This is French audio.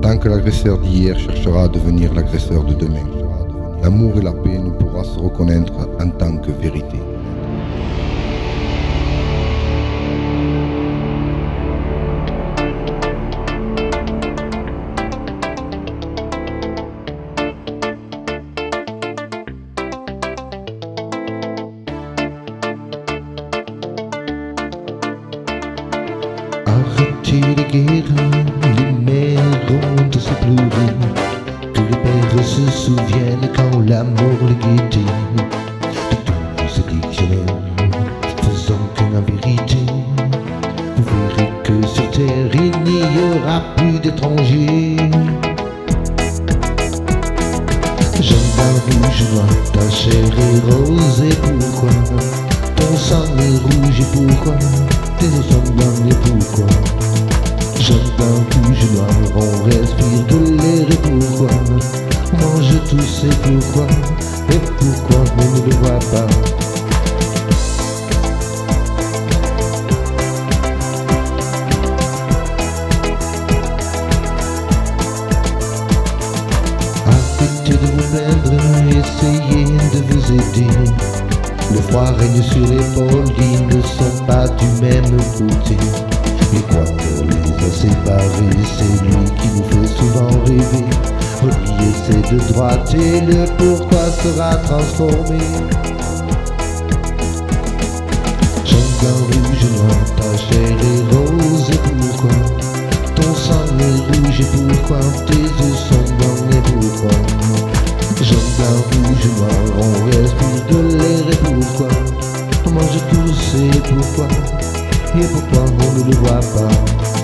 Tant que l'agresseur d'hier cherchera à devenir l'agresseur de demain, l'amour et la paix ne pourra se reconnaître en tant que vérité. Arrêtez les guerres, les mères ont de se pleurer, que les pères se souviennent quand la mort les guettait. De tous ces dictionnaires, faisant que la vérité, vous verrez que sur terre il n'y aura plus d'étrangers. Gendarme rouge noir, ta chair est rose et pourquoi ton sang est rouge et pourquoi tes os sont blancs et pourquoi gendarme rouge noir, on respire de l'air et pourquoi on mange tous et pourquoi on ne le voit pas. Arrêtez de vous plaindre, essayez de vous aider. Le froid règne sur l'épaule, ils ne sont pas du même côté. L'équateur les a séparés, c'est lui qui nous fait souvent rêver. Relier ces deux droites et le pourquoi sera transformé. Gendarme rouge noir, ta chair est rose et pourquoi ton sang est rouge et pourquoi tes os sont blancs et pourquoi gendarme rouge noir, on respire de l'air et pourquoi on mange tous et pourquoi on ne le voit pas.